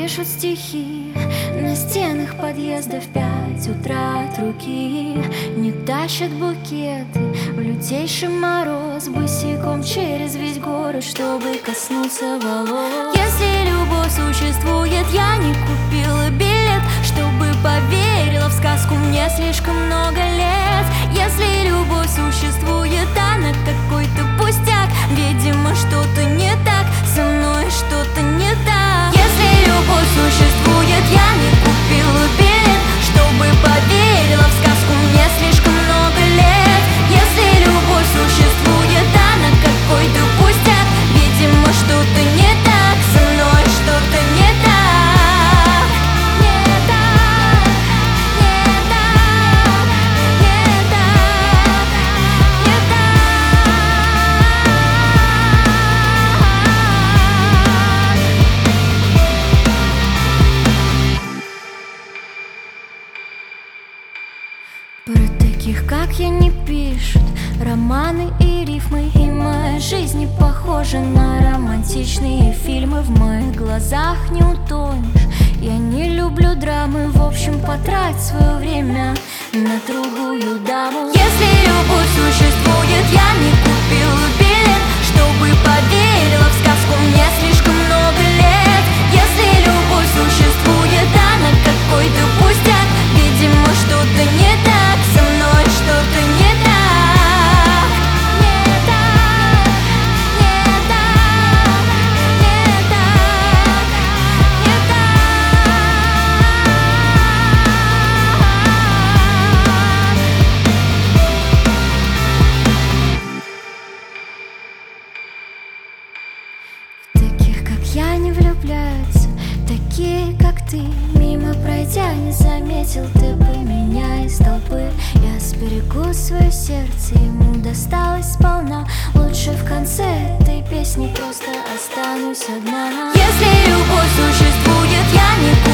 пишут стихи на стенах подъезда в 5 утра от руки. Не тащат букеты в лютейший мороз босиком через весь город, чтобы коснуться волос. Если любовь существует, я не купила билет, чтобы поверила в сказку, мне слишком много лет. Если любовь существует, она какой-то пустяк. Видимо, что-то не так, со мной что-то не так. Если любовь существует, я не купила билет, чтобы поверила в сказку, мне слишком много лет. Если любовь существует, она какой-то пустяк. Видимо, что-то не так, со мной что-то не так. Про таких, как я, не пишут романы и рифмы. И моя жизнь не похожа на романтичные фильмы. В моих глазах не утонешь. Я не люблю драмы. В общем, потрать свое время на другую даму. Если любовь существует, я не купила билет, чтобы поверила в сказку, мне слишком много лет. Если любовь существует, она какой-то пустяк. Видимо, что-то не так, со мной что-то не так. Не так, не так, не так, не так. В таких, как я, не влюбляются, такие, как ты. Мимо пройдя, не заметил ты бы меня из толпы. Я сберегу свое сердце, ему досталось сполна. Лучше в конце этой песни просто останусь одна. Если любовь существует, я не